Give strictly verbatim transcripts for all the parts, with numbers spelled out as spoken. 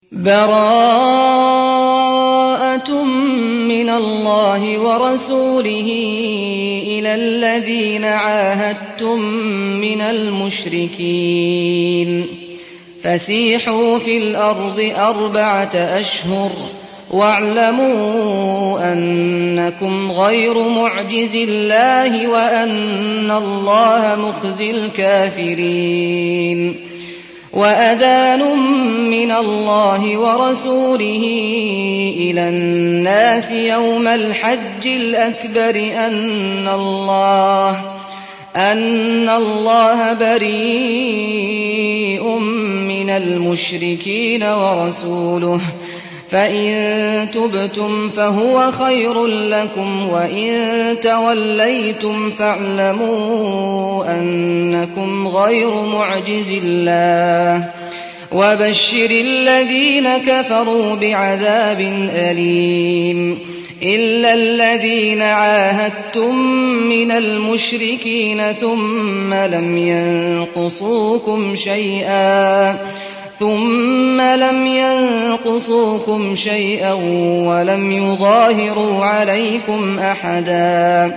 براءة من الله ورسوله إلى الذين عاهدتم من المشركين فسيحوا في الأرض أربعة أشهر واعلموا أنكم غير معجز الله وأن الله مخزي الكافرين وأذان من الله ورسوله إلى الناس يوم الحج الأكبر أن الله أن الله بريء من المشركين ورسوله فإن تبتم فهو خير لكم وإن توليتم فاعلموا أنكم غير معجز الله وبشر الذين كفروا بعذاب أليم إلا الذين عاهدتم من المشركين ثم لم ينقصوكم شيئا ثم لم ينقصوكم شيئا ولم يظاهروا عليكم أحدا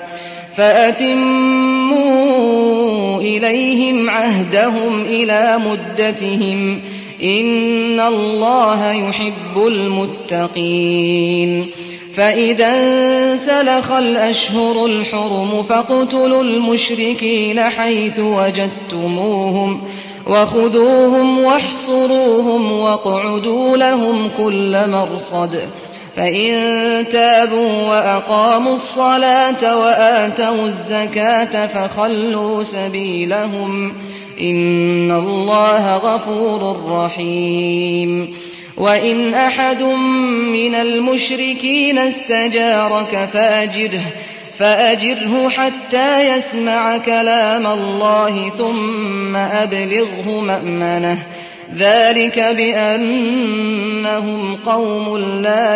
فأتموا إليهم عهدهم إلى مدتهم إن الله يحب المتقين فإذا انسلخ الأشهر الحرم فاقتلوا المشركين حيث وجدتموهم وخذوهم واحصروهم واقعدوا لهم كل مرصد فإن تابوا وأقاموا الصلاة وآتوا الزكاة فخلوا سبيلهم إن الله غفور رحيم وإن أحد من المشركين استجارك فأجره فأجره حتى يسمع كلام الله ثم أبلغه مأمنه ذلك بأنهم قوم لا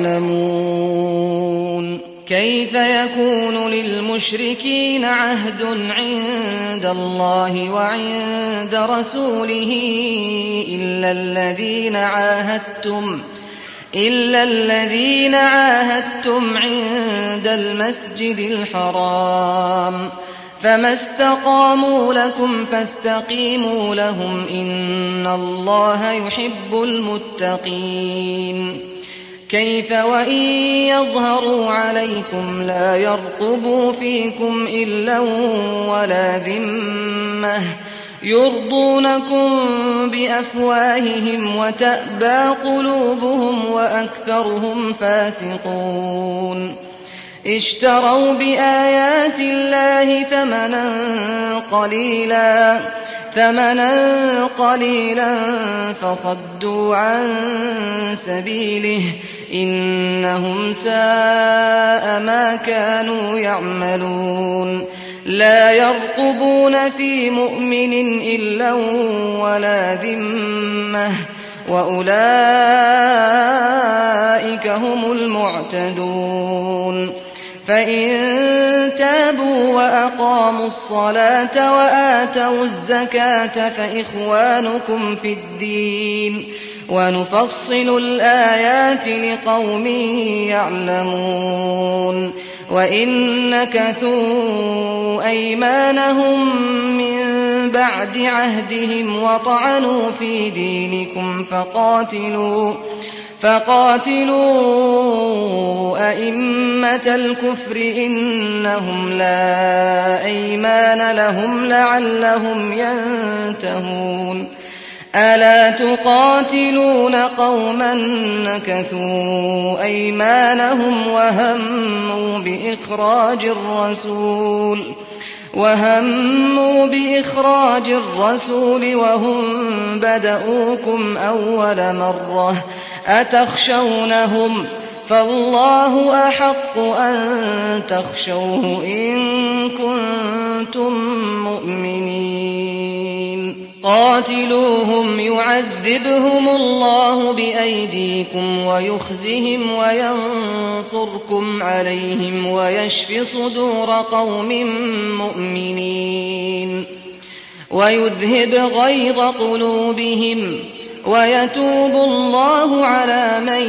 يعلمون كيف يكون للمشركين عهد عند الله وعند رسوله إلا الذين عاهدتم إلا الذين عاهدتم عند المسجد الحرام فما استقاموا لكم فاستقيموا لهم إن الله يحب المتقين كيف وإن يظهروا عليكم لا يرقبوا فيكم إلا ولا ذمة يرضونكم بأفواههم وتأبى قلوبهم وأكثرهم فاسقون اشتروا بآيات الله ثمنا قليلا ثمنا قليلا فصدوا عن سبيله إنهم ساء ما كانوا يعملون لا يرقبون في مؤمن إلا ولا ذمة وأولئك هم المعتدون فإن تابوا وأقاموا الصلاة وآتوا الزكاة فإخوانكم في الدين ونفصل الآيات لقوم يعلمون وإن نكثوا أيمانهم من بعد عهدهم وطعنوا في دينكم فقاتلوا فقاتلوا أئمة الكفر إنهم لا أيمان لهم لعلهم ينتهون ألا تقاتلون قوما نكثوا أيمانهم وهموا بإخراج الرسول وهموا بإخراج الرسول وهم بدؤوكم أول مرة أتخشونهم فالله أحق أن تخشوه إن كنتم مؤمنين قاتلوهم يعذبهم الله بأيديكم ويخزهم وينصركم عليهم ويشف صدور قوم مؤمنين ويذهب غيظ قلوبهم ويتوب الله الله على من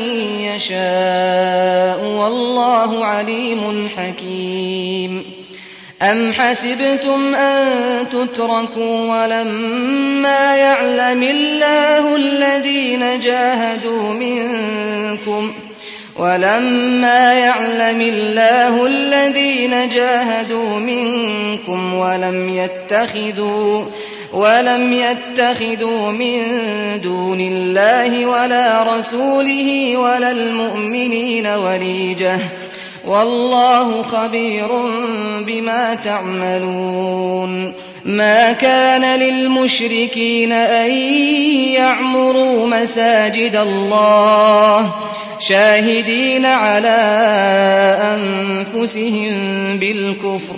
يشاء والله عليم حكيم أم حسبتم أن تتركوا ولما يعلم الله الذين جاهدوا منكم ولما يعلم الله الذين جاهدوا منكم ولم يتخذوا ولم يتخذوا من دون الله ولا رسوله ولا المؤمنين وليجة والله خبير بما تعملون ما كان للمشركين أن يعمروا مساجد الله شاهدين على أنفسهم بالكفر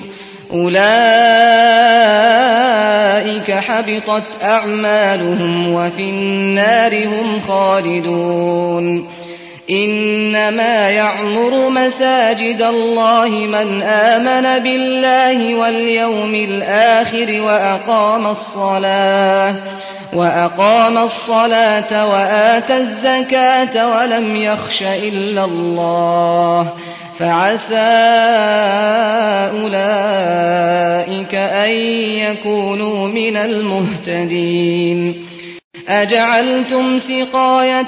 أولئك حبطت أعمالهم وفي النار هم خالدون إنما يعمر مساجد الله من آمن بالله واليوم الآخر وأقام الصلاة وأقام الصلاة وآتى الزكاة ولم يخش إلا الله فعسى أولئك أن يكونوا من المهتدين أجعلتم سقاية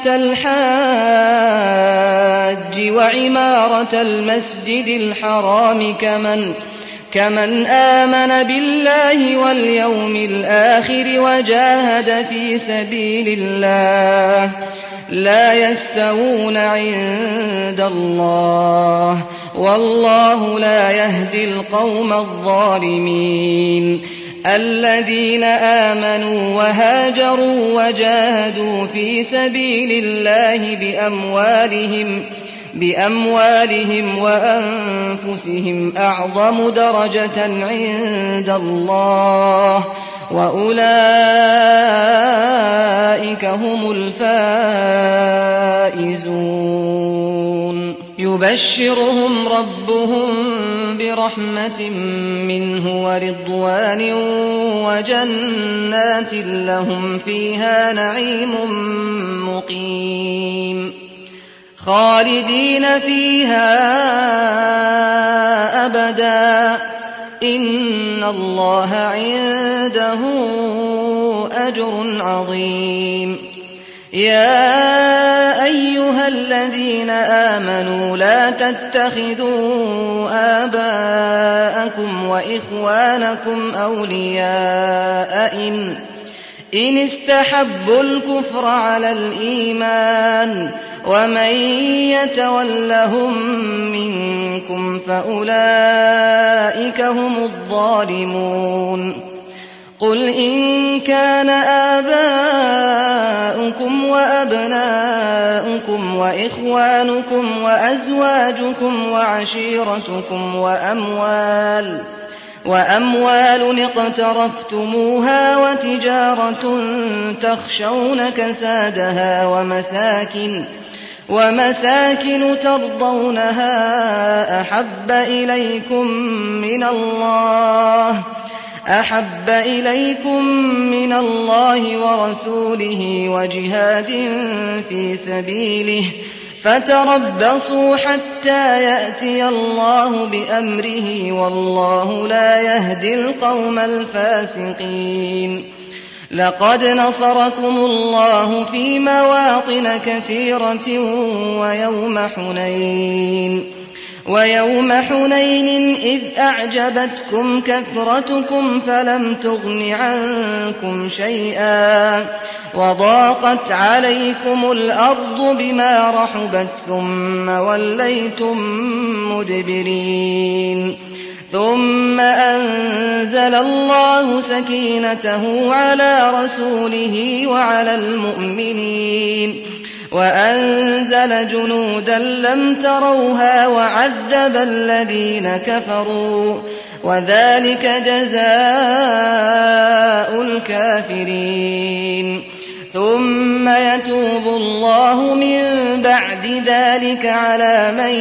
الحاج وعمارة المسجد الحرام كمن كمن آمن بالله واليوم الآخر وجاهد في سبيل الله لا يستوون عند الله والله لا يهدي القوم الظالمين الذين آمنوا وهاجروا وجاهدوا في سبيل الله بأموالهم بأموالهم وأنفسهم أعظم درجة عند الله وأولئك هم الفائزون يبشرهم ربهم برحمة منه ورضوان وجنات لهم فيها نعيم مقيم خالدين فيها أبدا إن الله عنده أجر عظيم يا أيها الذين آمنوا لا تتخذوا آباءكم وإخوانكم أولياء إن إن استحبوا الكفر على الإيمان ومن يتولهم منكم فأولئك هم الظالمون قل إن كان آباؤكم وأبناؤكم وإخوانكم وأزواجكم وعشيرتكم وأموال وأموال اقترفتموها وتجارة تخشون كسادها ومساكن ومساكن ترضونها أحب إليكم من الله أحب إليكم من الله ورسوله وجهاد في سبيله فتربصوا حتى يأتي الله بأمره والله لا يهدي القوم الفاسقين لقد نصركم الله في مواطن كثيرة ويوم حنين ويوم حنين إذ أعجبتكم كثرتكم فلم تغن عنكم شيئا وضاقت عليكم الأرض بما رحبت ثم وليتم مدبرين ثم أنزل الله سكينته على رسوله وعلى المؤمنين وأنزل جنودا لم تروها وعذب الذين كفروا وذلك جزاء الكافرين ثم يتوب الله من بعد ذلك على من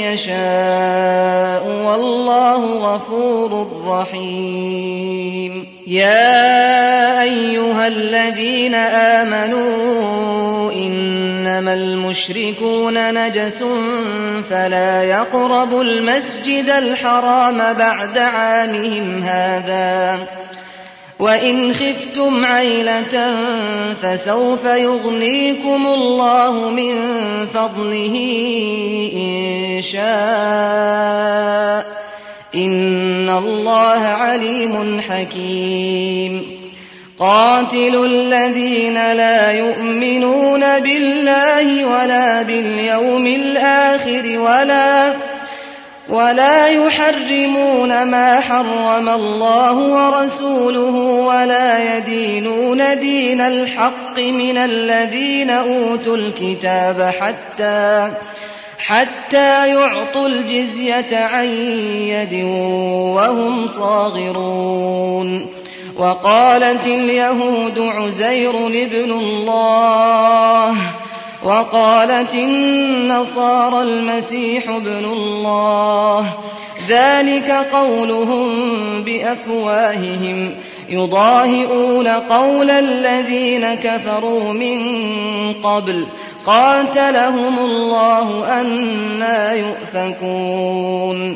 يشاء والله غفور رحيم يا أيها الذين آمنوا إن إنما المشركون نجس فلا يقربوا المسجد الحرام بعد عامهم هذا وإن خفتم عيلة فسوف يغنيكم الله من فضله إن شاء إن الله عليم حكيم قاتلوا الذين لا يؤمنون بالله ولا باليوم الآخر ولا ولا يحرمون ما حرم الله ورسوله ولا يدينون دين الحق من الذين أوتوا الكتاب حتى حتى يعطوا الجزية عن يد وهم صاغرون وقالت اليهود عزير ابن الله وقالت النصارى المسيح ابن الله ذلك قولهم بأفواههم يضاهئون قول الذين كفروا من قبل قاتلهم الله أنى يؤفكون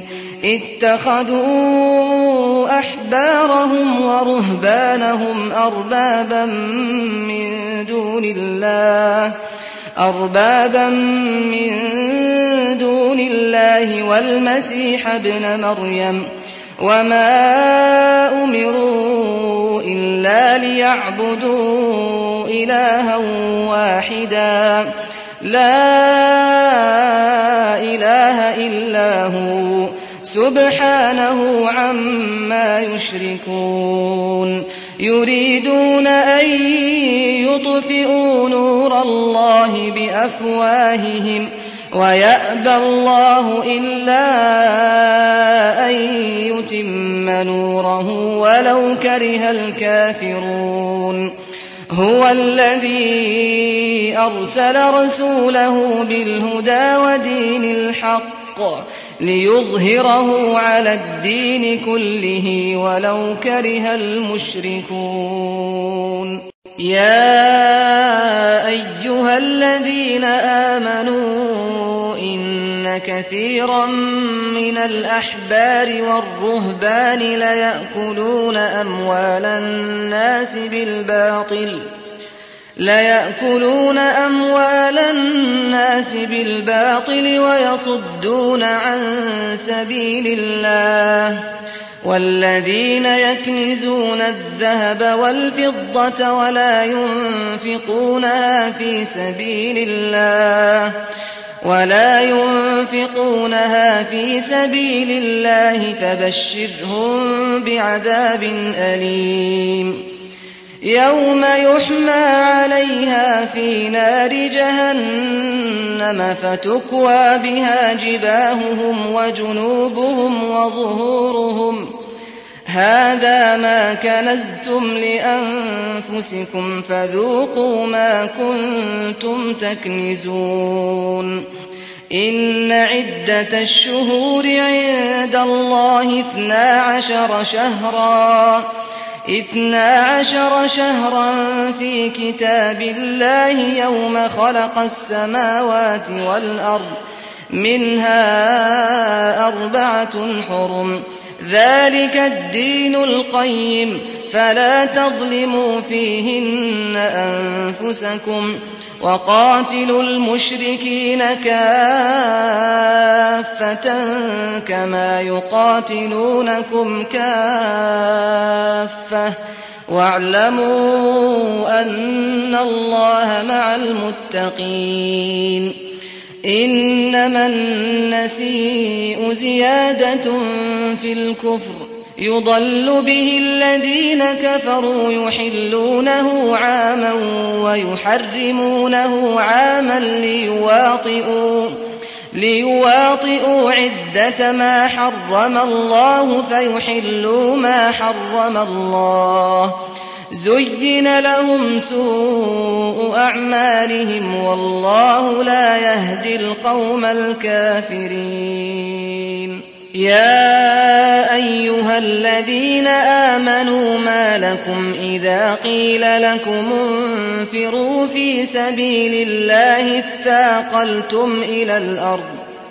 اتخذوا أحبارهم ورهبانهم أربابا من دون الله أربابا من دون الله والمسيح ابن مريم وما أمروا إلا ليعبدوا إلها واحدا لا إله إلا هو سبحانه عما يشركون يريدون أن يطفئوا نور الله بأفواههم ويأبى الله إلا أن يتم نوره ولو كره الكافرون هو الذي أرسل رسوله بالهدى ودين الحق ليظهره على الدين كله ولو كره المشركون يا أيها الذين آمنوا إن كثيرا من الأحبار والرهبان ليأكلون أموال الناس بالباطل ليأكلون أموال الناس بالباطل ويصدون عن سبيل الله والذين يكنزون الذهب والفضة ولا ينفقونها في سبيل الله ولا ينفقونها في سبيل الله فبشرهم بعذاب أليم يوم يحمى عليها في نار جهنم فتكوى بها جباههم وجنوبهم وظهورهم هذا ما كنزتم لأنفسكم فذوقوا ما كنتم تكنزون إن عدة الشهور عند الله اثنا عشر شهرا اثنا عشر شهرا في كتاب الله يوم خلق السماوات والأرض منها أربعة حرم ذلك الدين القيم فلا تظلموا فيهن أنفسكم وقاتلوا المشركين كافة كما يقاتلونكم كافة واعلموا أن الله مع المتقين إنما النسيء زيادة في الكفر يضل به الذين كفروا يحلونه عاما ويحرمونه عاما ليواطئوا ليواطئوا عدة ما حرم الله فيحلوا ما حرم الله زين لهم سوء أعمالهم والله لا يهدي القوم الكافرين يا أيها الذين آمنوا ما لكم إذا قيل لكم انفروا في سبيل الله اثاقلتم إلى الأرض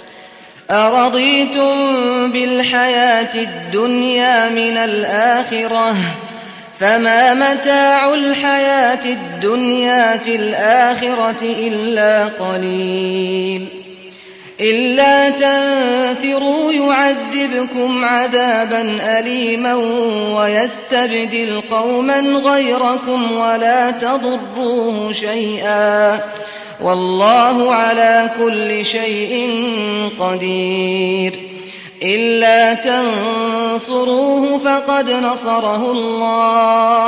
أرضيتم بالحياة الدنيا من الآخرة فما متاع الحياة الدنيا في الآخرة إلا قليل إلا تنفروا يعذبكم عذابا أليما ويستبدل قوما غيركم ولا تضروه شيئا والله على كل شيء قدير إلا تنصروه فقد نصره الله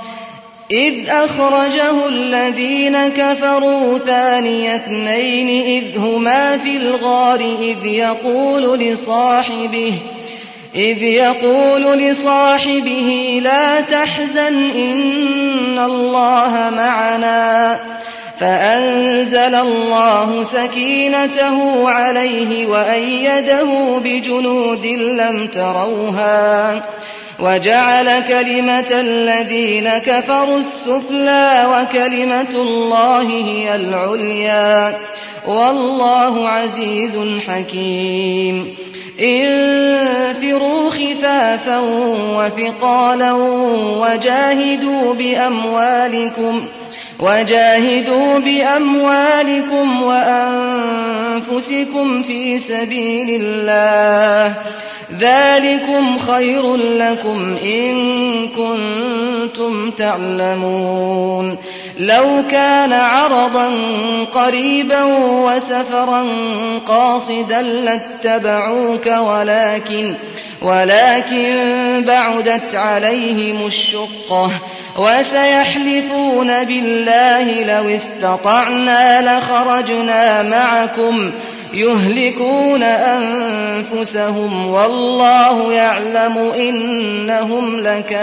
إذ أخرجه الذين كفروا ثاني اثنين إذ هما في الغار إذ يقول لصاحبه إذ يقول لصاحبه لا تحزن إن الله معنا فأنزل الله سكينته عليه وأيده بجنود لم تروها وجعل كلمة الذين كفروا السفلى وكلمة الله هي العليا والله عزيز حكيم انفروا خفافا وثقالا وجاهدوا بأموالكم وجاهدوا بأموالكم وأنفسكم في سبيل الله ذلكم خير لكم إن كنتم تعلمون لو كان عرضا قريبا وسفرا قاصدا لاتبعوك ولكن ولكن بعدت عليهم الشقة وسيحلفون بالله لو استطعنا لخرجنا معكم يهلكون أنفسهم والله يعلم إنهم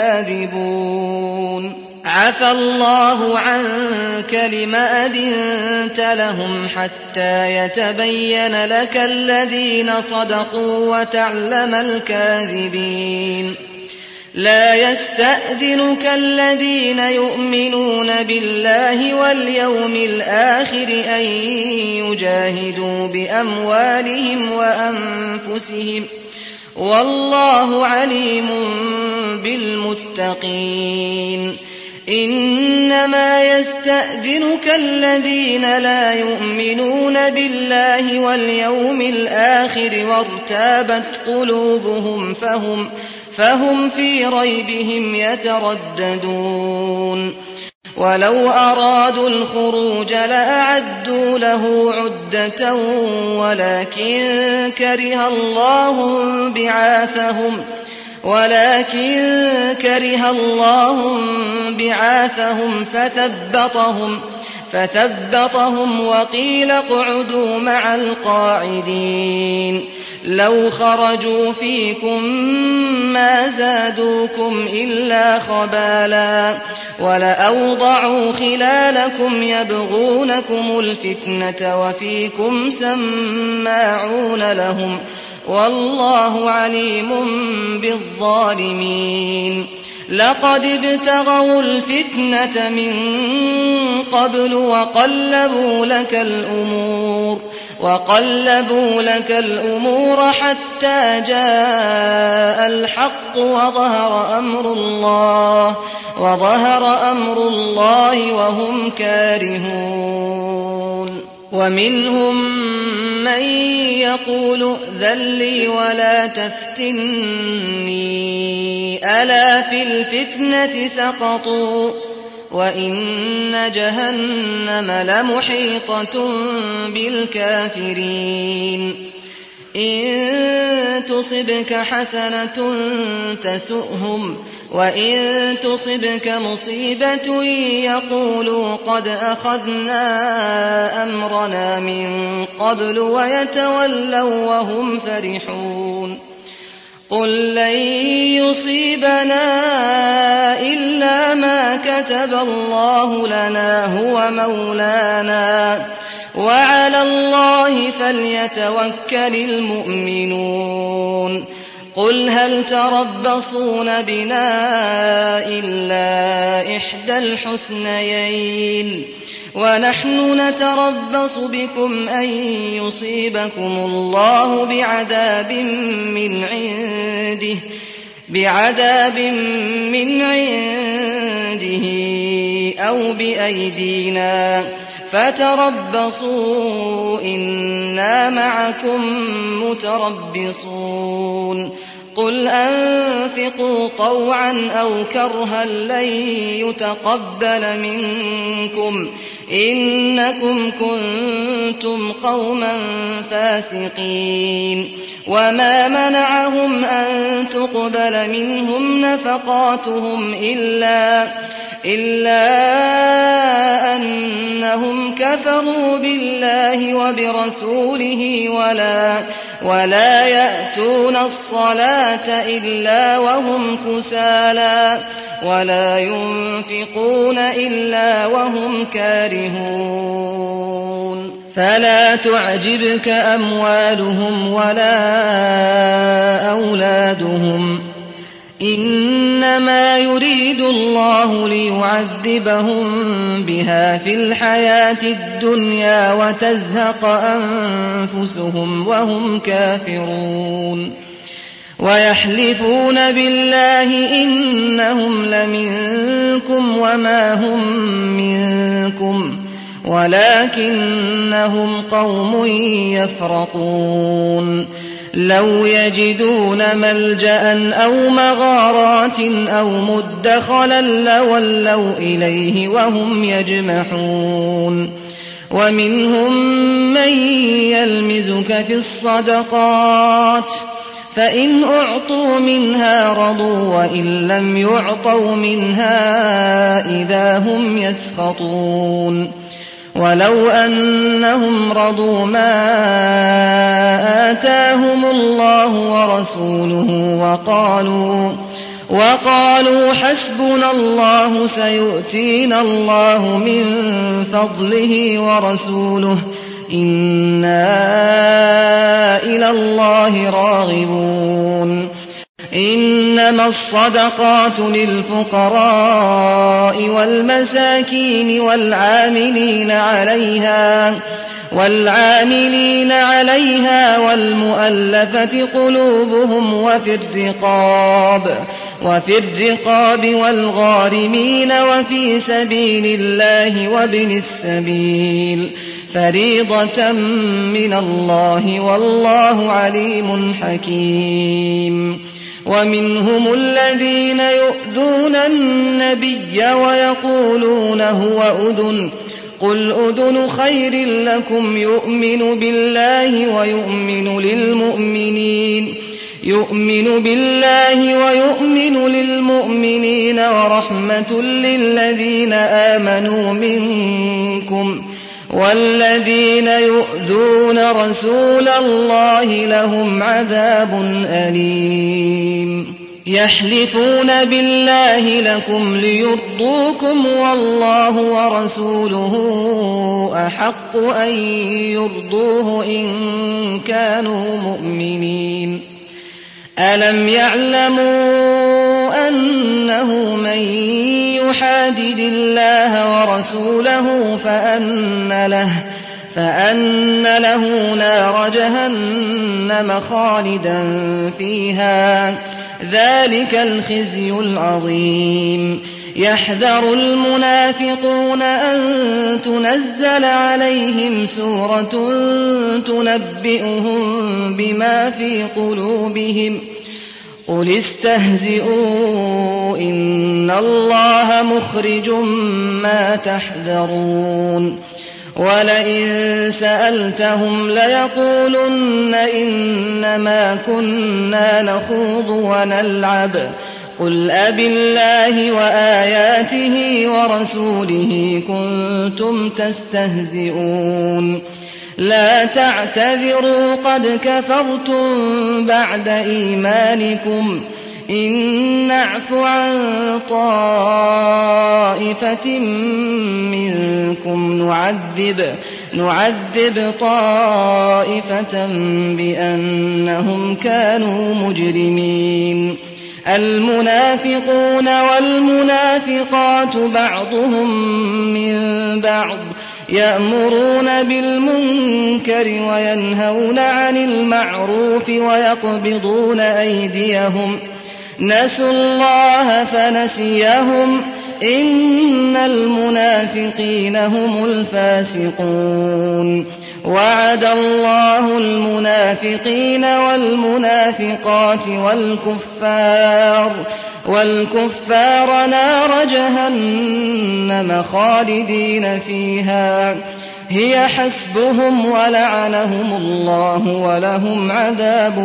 لكاذبون عفى الله عنك لم أذنت لهم حتى يتبين لك الذين صدقوا وتعلم الكاذبين لا يستأذنك الذين يؤمنون بالله واليوم الآخر أن يجاهدوا بأموالهم وأنفسهم والله عليم بالمتقين إنما يستأذنك الذين لا يؤمنون بالله واليوم الآخر وارتابت قلوبهم فهم فهم في ريبهم يترددون ولو أرادوا الخروج لأعدوا له عدة ولكن كره الله بعاثهم ولكن كره الله بعاثهم فثبطهم فثبطهم وقيل اقعدوا مع القاعدين لو خرجوا فيكم ما زادوكم إلا خبالا ولأوضعوا خلالكم يبغونكم الفتنة وفيكم سماعون لهم والله عليم بالظالمين لقد ابتغوا الفتنة من قبل وقلبوا لك الأمور وقلبوا لك الأمور حتى جاء الحق وظهر أمر الله وظهر أمر الله وهم كارهون ومنهم من يقول ائذن لي ولا تفتني ألا في الفتنة سقطوا وإن جهنم لمحيطة بالكافرين إن تصبك حسنة تسؤهم وإن تصبك مصيبة يقولوا قد أخذنا أمرنا من قبل ويتولوا وهم فرحون قل لن يصيبنا إلا ما كتب الله لنا هو مولانا وعلى الله فليتوكل المؤمنون قل هل تربصون بنا إلا إحدى الحسنيين ونحن نتربص بكم أن يصيبكم الله بعذاب من عنده بعذاب من عنده أو بأيدينا فتربصوا إنا معكم متربصون قل أنفقوا طوعا أو كرها لن يتقبل منكم إنكم كنتم قوما فاسقين وما منعهم أن تقبل منهم نفقاتهم إلا إلا أنهم كفروا بالله وبرسوله ولا ولا يأتون الصلاة إلا وهم كسالى ولا ينفقون إلا وهم كارهون فلا تعجبك أموالهم ولا أولادهم إنما يريد الله ليعذبهم بها في الحياة الدنيا وتزهق أنفسهم وهم كافرون ويحلفون بالله إنهم لمنكم وما هم منكم ولكنهم قوم يفرقون لو يجدون ملجأ أو مغارات أو مدخلا لولوا إليه وهم يجمحون ومنهم من يلمزك في الصدقات فإن أعطوا منها رضوا وإن لم يعطوا منها إذا هم يسخطون ولو أنهم رضوا ما آتاهم الله ورسوله وقالوا وقالوا حسبنا الله سيؤتينا الله من فضله ورسوله إنا إلى الله راغبون إنما الصدقات للفقراء والمساكين والعاملين عليها والعاملين عليها والمؤلفة قلوبهم وفي الرقاب وفي الرقاب والغارمين وفي سبيل الله وابن السبيل فريضة من الله والله عليم حكيم ومنهم الذين يؤذون النبي ويقولون هو أذن قل أذن خير لكم يؤمن بالله ويؤمن للمؤمنين يؤمن بالله ويؤمن للمؤمنين ورحمة للذين آمنوا منكم والذين يؤذون رسول الله لهم عذاب أليم يحلفون بالله لكم ليرضوكم والله ورسوله أحق أن يرضوه إن كانوا مؤمنين ألم يعلموا أنه من يحادد الله ورسوله فأن له فأن له نار جهنم خالدا فيها ذلك الخزي العظيم يحذر المنافقون أن تنزل عليهم سورة تنبئهم بما في قلوبهم قل استهزئوا إن الله مخرج ما تحذرون ولئن سألتهم ليقولن إنما كنا نخوض ونلعب قل أبالله وآياته ورسوله كنتم تستهزئون لا تعتذروا قد كفرتم بعد إيمانكم إن نعف عن طائفة منكم نعذب, نعذب طائفة بأنهم كانوا مجرمين. المنافقون والمنافقات بعضهم من بعض يأمرون بالمنكر وينهون عن المعروف ويقبضون أيديهم نسوا الله فنسيهم إن المنافقين هم الفاسقون. وعد الله المنافقين والمنافقات والكفار والكفار نار جهنم خالدين فيها هي حسبهم ولعنهم الله ولهم عذاب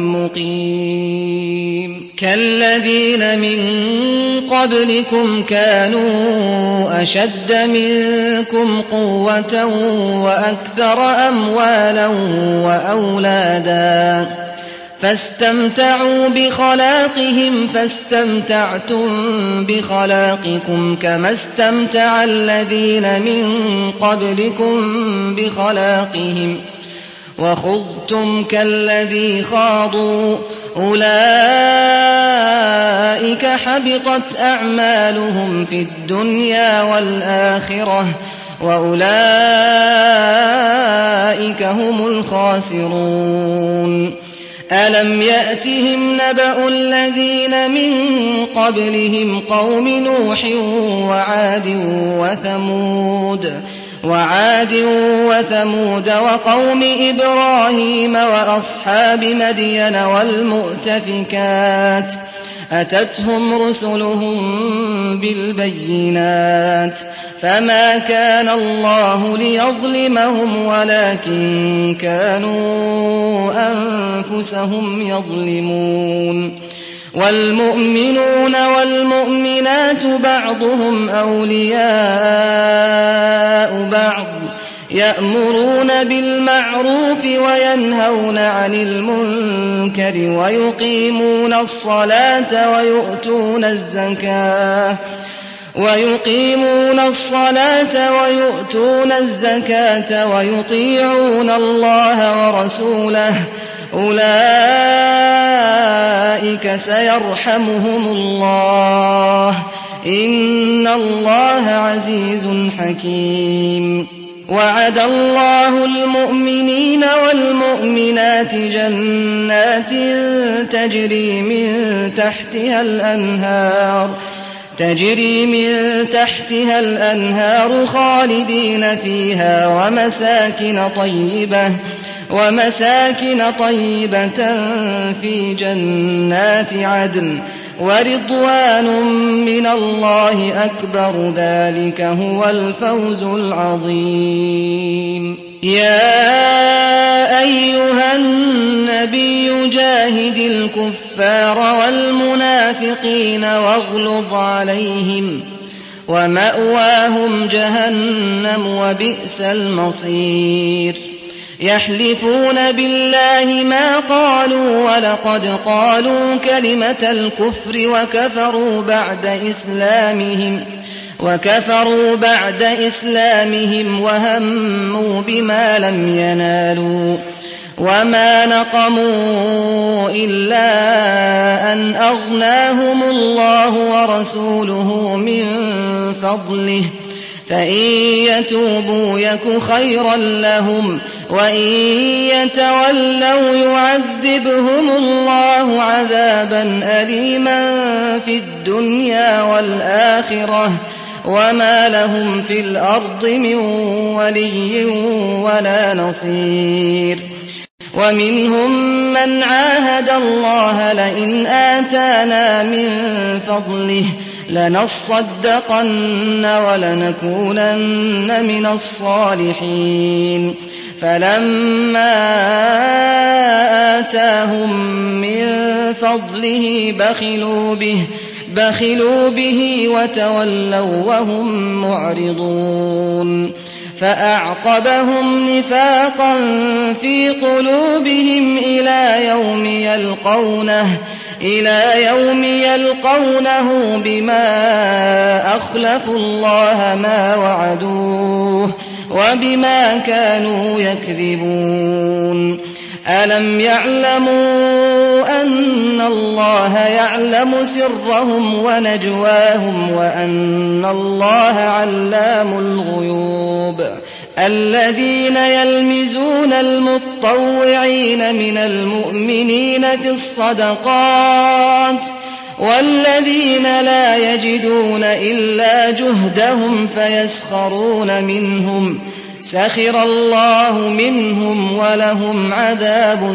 مقيم. كالذين من قبلكم كانوا أشد منكم قوة وأكثر أموالا وأولادا فاستمتعوا بخلاقهم فاستمتعتم بخلاقكم كما استمتع الذين من قبلكم بخلاقهم وخضتم كالذي خاضوا أولئك حبطت أعمالهم في الدنيا والآخرة وأولئك هم الخاسرون. ألم يأتهم نبأ الذين من قبلهم قوم نوح وعاد وثمود وعاد وثمود وقوم إبراهيم وأصحاب مدين والمؤتفكات أتتهم رسلهم بالبينات فما كان الله ليظلمهم ولكن كانوا أنفسهم يظلمون. والمؤمنون والمؤمنات بعضهم أولياء بعض يأمرون بالمعروف وينهون عن المنكر ويقيمون الصلاة ويؤتون الزكاة ويقيمون الصلاة ويؤتون الزكاة ويطيعون الله ورسوله أولئك سيرحمهم الله إن الله عزيز حكيم. وعد الله المؤمنين والمؤمنات جنات تجري من تحتها الأنهار تجري من تحتها الأنهار خالدين فيها ومساكن طيبة ومساكن طيبة في جنات عدن ورضوان من الله أكبر ذلك هو الفوز العظيم. يا أيها النبي جاهد الكفار والمنافقين واغلظ عليهم ومأواهم جهنم وبئس المصير. يحلفون بالله ما قالوا ولقد قالوا كلمة الكفر وكفروا بعد إسلامهم وكفروا بعد إسلامهم وهموا بما لم ينالوا وما نقموا إلا أن أغناهم الله ورسوله من فضله فإن يتوبوا يك خيرا لهم وإن يتولوا يعذبهم الله عذابا أليما في الدنيا والآخرة وما لهم في الأرض من ولي ولا نصير. ومنهم من عاهد الله لئن آتانا من فضله لنصدقن ولنكونن من الصالحين فلما آتاهم من فضله بخلوا به بخلوا به وتولوا وهم معرضون فأعقبهم نفاقا في قلوبهم إلى يوم يلقونه إلى يوم يلقونه بما أخلفوا الله ما وعدوه وبما كانوا يكذبون ألم يعلموا أن الله يعلم سرهم ونجواهم وأن الله علام الغيوب الذين يلمزون المتطوعين من المؤمنين في الصدقات والذين لا يجدون إلا جهدهم فيسخرون منهم سخر الله منهم ولهم عذاب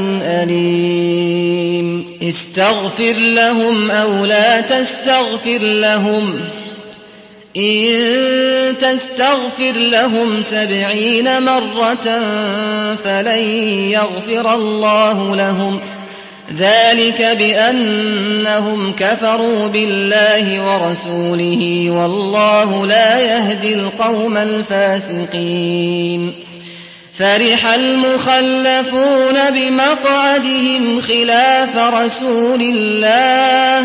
أليم استغفر لهم أو لا تستغفر لهم إن تستغفر لهم سبعين مرة فلن يغفر الله لهم ذلك بأنهم كفروا بالله ورسوله والله لا يهدي القوم الفاسقين فرح المخلفون بمقعدهم خلاف رسول الله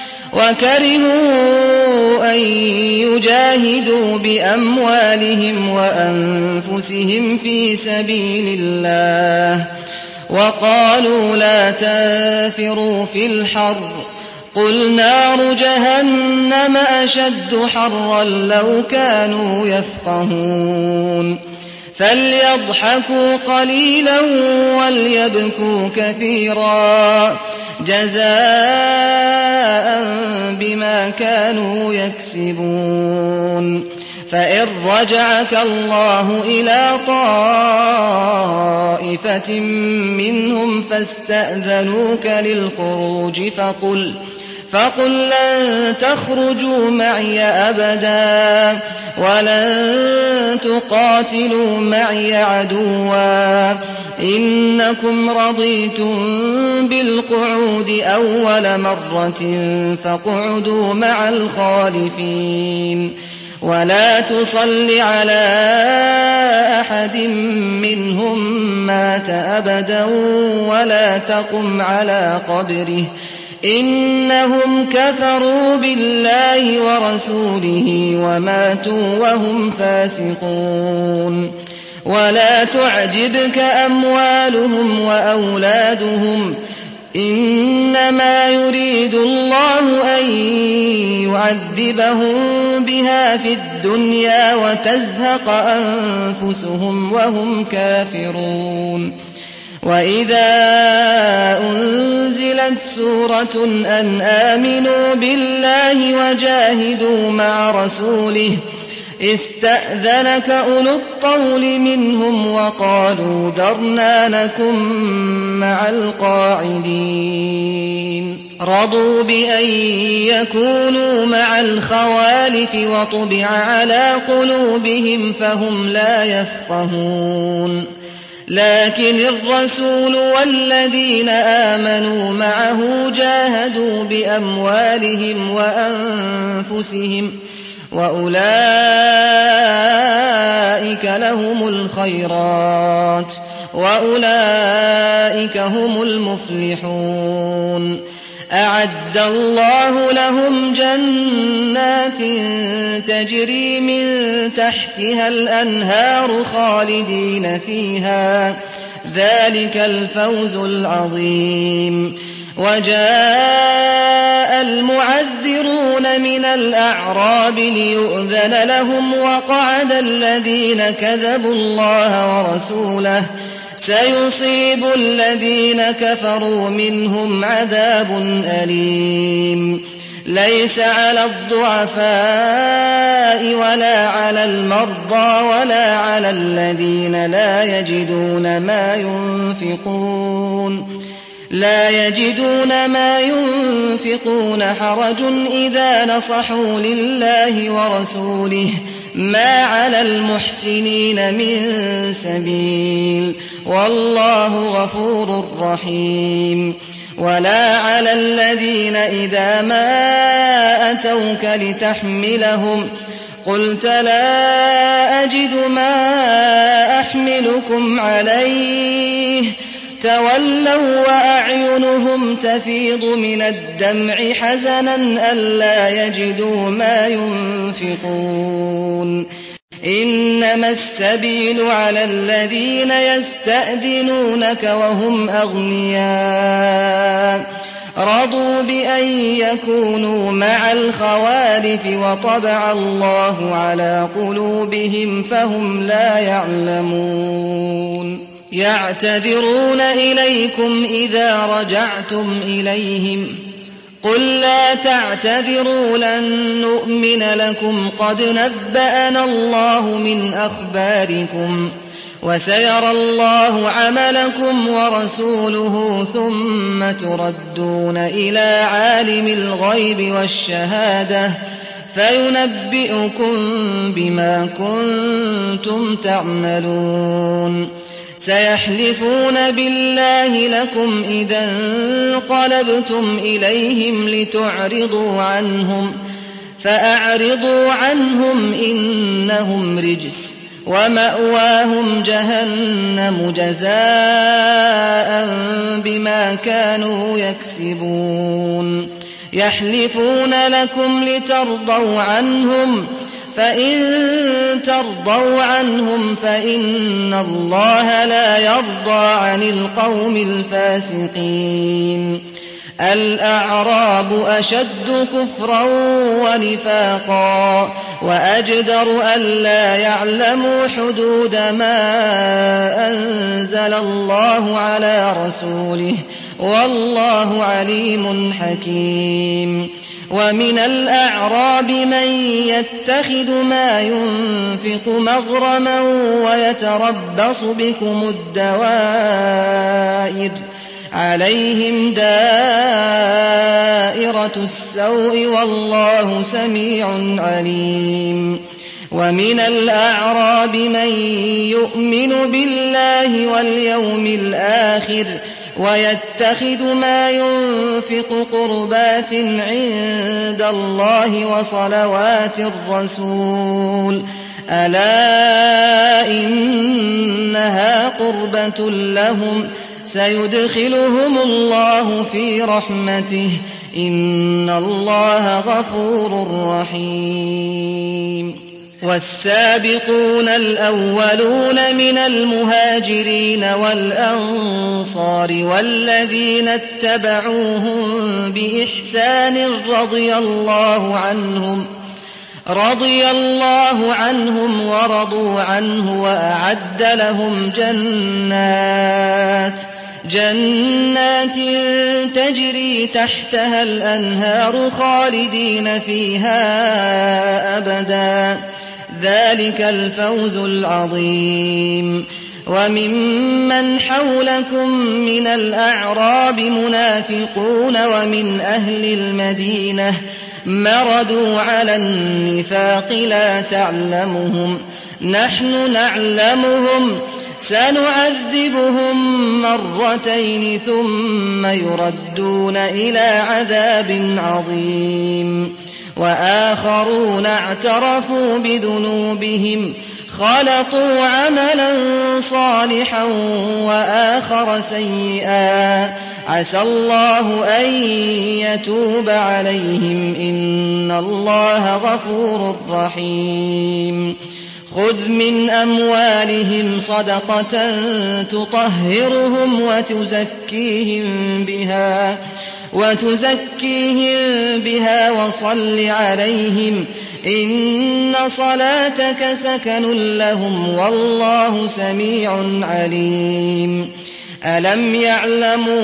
وكرهوا أن يجاهدوا بأموالهم وأنفسهم في سبيل الله وقالوا لا تنفروا في الحر قل نار جهنم أشد حرا لو كانوا يفقهون فليضحكوا قليلا وليبكوا كثيرا جزاء بما كانوا يكسبون فإن رجعك الله إلى طائفة منهم فاستأذنوك للخروج فقل فقل لن تخرجوا معي أبدا ولن تقاتلوا معي عدوا إنكم رضيتم بالقعود أول مرة فاقعدوا مع الخالفين ولا تصل على أحد منهم مات أبدا ولا تقم على قبره إنهم كفروا بالله ورسوله وماتوا وهم فاسقون ولا تعجبك أموالهم وأولادهم إنما يريد الله أن يعذبهم بها في الدنيا وتزهق أنفسهم وهم كافرون وإذا أنزلت سورة أن آمنوا بالله وجاهدوا مع رسوله استأذنك أولو الطول منهم وقالوا ذرنا نكن مع القاعدين رضوا بأن يكونوا مع الخوالف وطبع على قلوبهم فهم لا يفقهون لكن الرسول والذين آمنوا معه جاهدوا بأموالهم وأنفسهم وأولئك لهم الخيرات وأولئك هم المفلحون أعد الله لهم جنات تجري من تحتها الأنهار خالدين فيها ذلك الفوز العظيم وجاء المعذرون من الأعراب ليؤذن لهم وقعد الذين كذبوا الله ورسوله سيصيب الذين كفروا منهم عذاب أليم ليس على الضعفاء ولا على المرضى ولا على الذين لا يجدون ما ينفقون لا يجدون ما ينفقون حرج إذا نصحوا لله ورسوله ما على المحسنين من سبيل والله غفور رحيم ولا على الذين إذا ما أتوك لتحملهم قلت لا أجد ما أحملكم عليه تولوا وأعينهم تفيض من الدمع حزنا ألا يجدوا ما ينفقون إنما السبيل على الذين يستأذنونك وهم أغنياء رضوا بأن يكونوا مع الخوالف وطبع الله على قلوبهم فهم لا يعلمون يعتذرون إليكم إذا رجعتم إليهم قل لا تعتذروا لن نؤمن لكم قد نبأنا الله من أخباركم وسيرى الله عملكم ورسوله ثم تردون إلى عالم الغيب والشهادة فينبئكم بما كنتم تعملون سيحلفون بالله لكم إذا انقلبتم إليهم لتعرضوا عنهم فأعرضوا عنهم إنهم رجس ومأواهم جهنم جزاء بما كانوا يكسبون يحلفون لكم لترضوا عنهم فإن ترضوا عنهم فإن الله لا يرضى عن القوم الفاسقين الأعراب أشد كفرا ونفاقا وأجدر ألا يعلموا حدود ما أنزل الله على رسوله والله عليم حكيم ومن الأعراب من يتخذ ما ينفق مغرما ويتربص بكم الدوائر عليهم دائرة السوء والله سميع عليم ومن الأعراب من يؤمن بالله واليوم الآخر ويتخذ ما ينفق قربات عند الله وصلوات الرسول ألا إنها قربة لهم سيدخلهم الله في رحمته إن الله غفور رحيم والسابقون الأولون من المهاجرين والأنصار والذين اتبعوهم بإحسان رضي الله عنهم رضي الله عنهم ورضوا عنه وأعد لهم جنات جنات تجري تحتها الأنهار خالدين فيها أبدا ذلك الفوز العظيم وممن حولكم من الأعراب منافقون ومن أهل المدينة مردوا على النفاق لا تعلمهم نحن نعلمهم سنعذبهم مرتين ثم يردون إلى عذاب عظيم وآخرون اعترفوا بذنوبهم خلطوا عملا صالحا وآخر سيئا عسى الله أن يتوب عليهم إن الله غفور رحيم خذ من أموالهم صدقة تطهرهم وتزكيهم بها وتزكيهم بها وصل عليهم إن صلاتك سكن لهم والله سميع عليم ألم يعلموا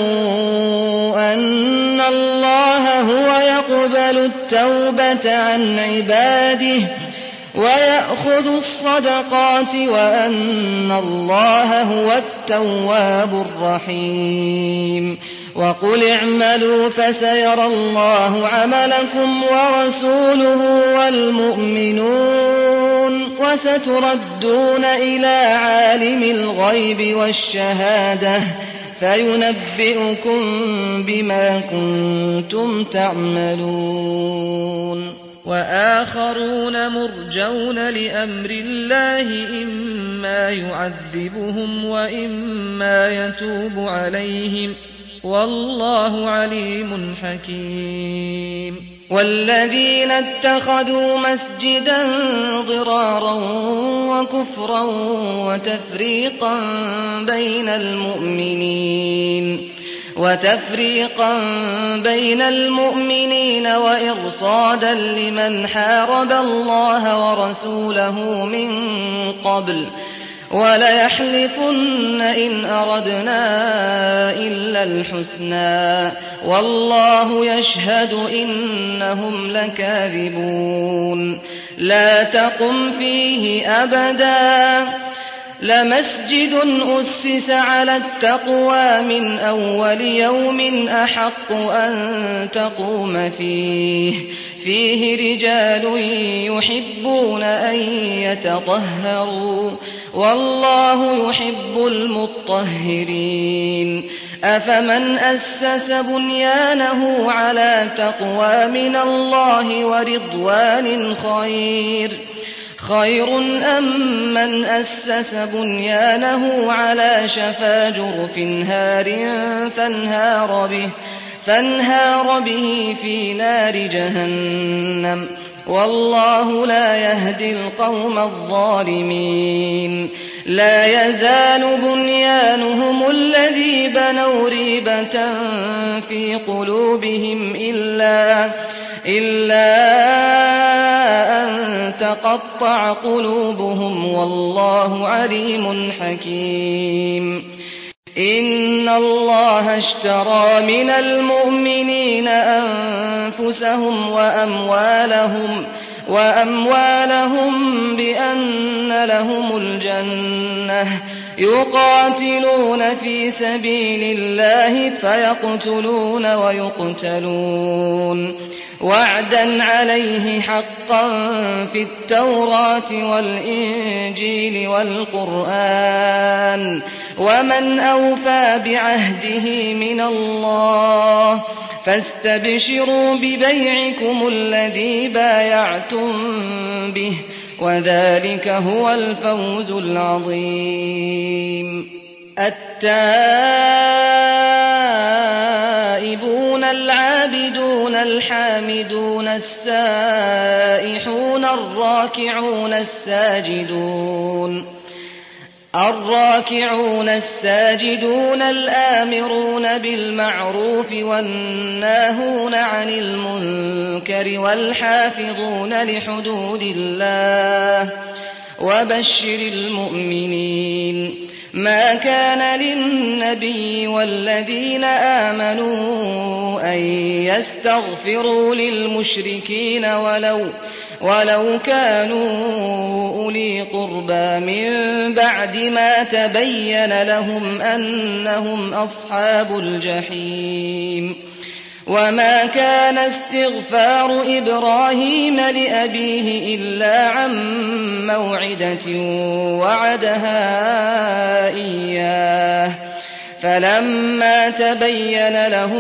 أن الله هو يقبل التوبة عن عباده ويأخذ الصدقات وأن الله هو التواب الرحيم وقل اعملوا فسيرى الله عملكم ورسوله والمؤمنون وستردون إلى عالم الغيب والشهادة فينبئكم بما كنتم تعملون وآخرون مرجون لأمر الله إما يعذبهم وإما يتوب عليهم والله عليم حكيم. والذين اتخذوا مسجدا ضرارا وكفرا وتفريقا بين المؤمنين وتفريقا بين المؤمنين وإرصادا لمن حارب الله ورسوله من قبل وليحلفن إن أردنا إلا الحسنى والله يشهد إنهم لكاذبون. لا تقم فيه أبدا لمسجد أسس على التقوى من أول يوم أحق أن تقوم فيه فيه رجال يحبون أن يتطهروا والله يحب المطهرين. أفمن أسس بنيانه على تقوى من الله ورضوان خير خير أم من أسس بنيانه على شفا جرف هار فانهار به, فانهار به في نار جهنم والله لا يهدي القوم الظالمين. لا يزال بنيانهم الذي بنوا ريبة في قلوبهم إلا, إلا أن تقطع قلوبهم والله عليم حكيم. إن الله اشترى من المؤمنين أنفسهم وأموالهم وأموالهم بأن لهم الجنة يقاتلون في سبيل الله فيقتلون ويقتلون وعدا عليه حقا في التوراة والإنجيل والقرآن ومن أوفى بعهده من الله فاستبشروا ببيعكم الذي بايعتم به وذلك هو الفوز العظيم. التائبون العابدون الحامدون السائحون الراكعون الساجدون الراكعون الساجدون الآمرون بالمعروف والناهون عن المنكر والحافظون لحدود الله وبشر المؤمنين. ما كان للنبي والذين آمنوا أن يستغفروا للمشركين ولو ولو كانوا أولي قربى من بعد ما تبين لهم أنهم أصحاب الجحيم. وما كان استغفار إبراهيم لأبيه إلا عن موعدة وعدها إياه فلما تبين له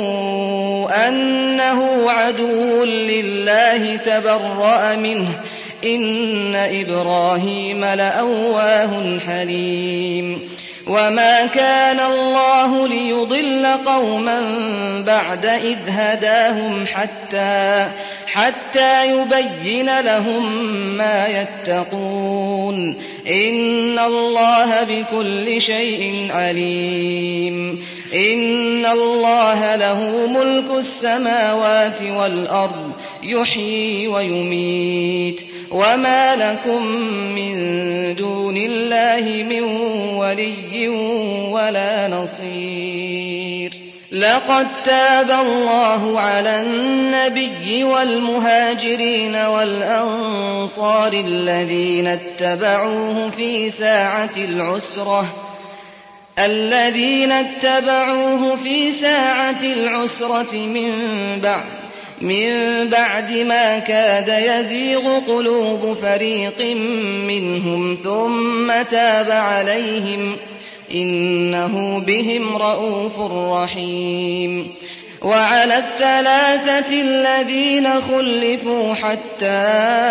أنه عدو لله تبرأ منه إن إبراهيم لأواه حليم. وما كان الله ليضل قوما بعد إذ هداهم حتى, حتى يبين لهم ما يتقون إن الله بكل شيء عليم. إن الله له ملك السماوات والأرض يحيي ويميت وما لكم من دون الله من ولي ولا نصير. لقد تاب الله على النبي والمهاجرين والأنصار الذين اتبعوه في ساعة العسرة الذين اتبعوه في ساعة العسرة من بعد من بعد ما كاد يزيغ قلوب فريق منهم ثم تاب عليهم إنه بهم رءوف رحيم. وعلى الثلاثة الذين خلفوا حتى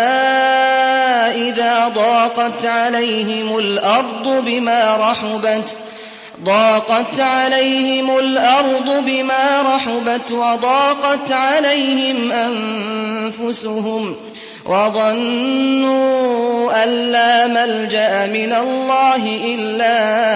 إذا ضاقت عليهم الأرض بما رحبت ضاقت عليهم الأرض بما رحبت وضاقت عليهم أنفسهم وظنوا أن لا ملجأ من الله إلا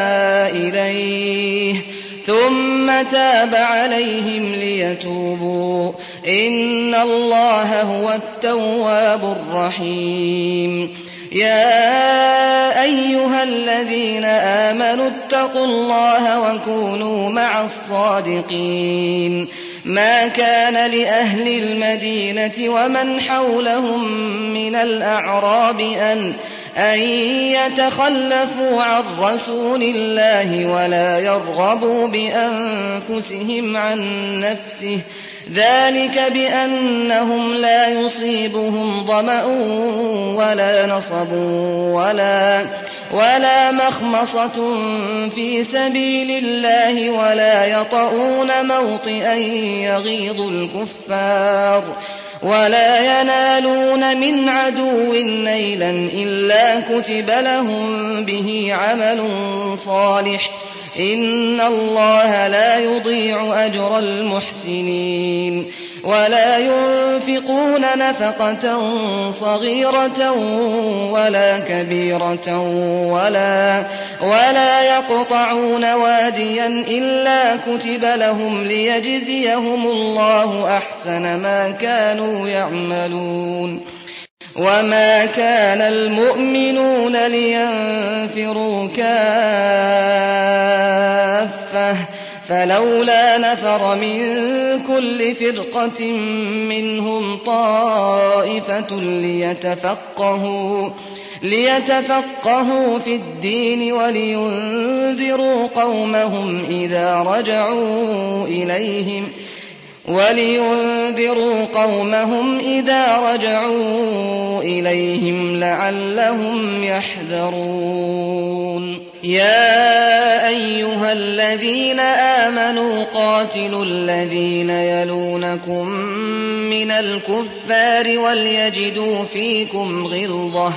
إليه ثم تاب عليهم ليتوبوا إن الله هو التواب الرحيم يا أيها الذين آمنوا اتقوا الله وكونوا مع الصادقين ما كان لأهل المدينة ومن حولهم من الأعراب أن أن يتخلفوا عن رسول الله ولا يرغبوا بأنفسهم عن نفسه ذلك بأنهم لا يصيبهم ظمأ ولا نصب ولا, ولا مخمصة في سبيل الله ولا يطؤون موطئا يغيظ الكفار ولا ينالون من عدو نيلا إلا كتب لهم به عمل صالح إن الله لا يضيع أجر المحسنين ولا ينفقون نفقة صغيرة ولا كبيرة ولا, ولا يقطعون واديا إلا كتب لهم ليجزيهم الله أحسن ما كانوا يعملون وما كان المؤمنون لينفروا كافة فلولا نفر من كل فرقة منهم طائفة ليتفقهوا ليتفقهوا في الدين ولينذروا قومهم إذا رجعوا إليهم ولينذروا قومهم إذا رجعوا إليهم لعلهم يحذرون يا أيها الذين آمنوا قاتلوا الذين يلونكم من الكفار وليجدوا فيكم غلظة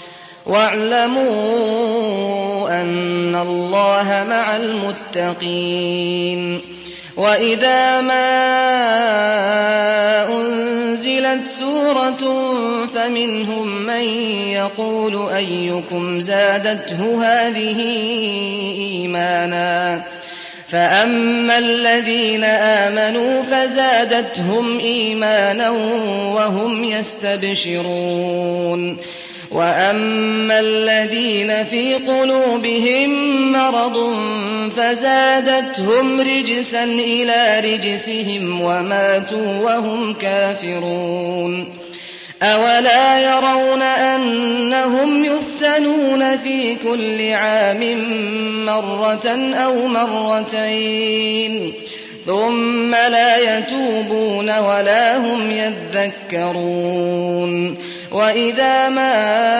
واعلموا أن الله مع المتقين وإذا ما أنزلت سورة فمنهم من يقول أيكم زادته هذه إيمانا فأما الذين آمنوا فزادتهم إيمانا وهم يستبشرون وأما الذين في قلوبهم مرض فزادتهم رجسا إلى رجسهم وماتوا وهم كافرون أولا يرون أنهم يفتنون في كل عام مرة أو مرتين ثم لا يتوبون ولا هم يذكرون وإذا ما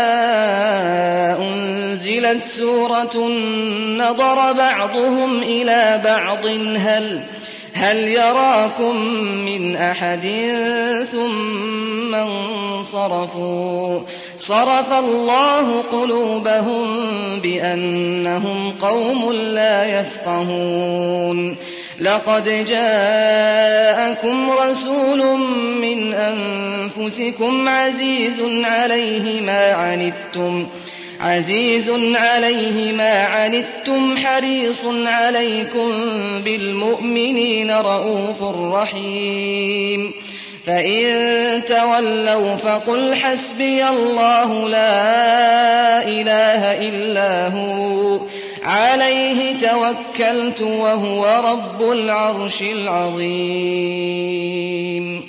أنزلت سورة نظر بعضهم إلى بعض هل هل يراكم من أحد ثم انصرفوا صرف الله قلوبهم بأنهم قوم لا يفقهون لقد جاءكم رسول من أنفسكم عزيز عليه ما عنتم عزيز عليه ما عنتم حريص عليكم بالمؤمنين رؤوف رحيم فإن تولوا فقل حسبي الله لا إله إلا هو عليه توكلت وهو رب العرش العظيم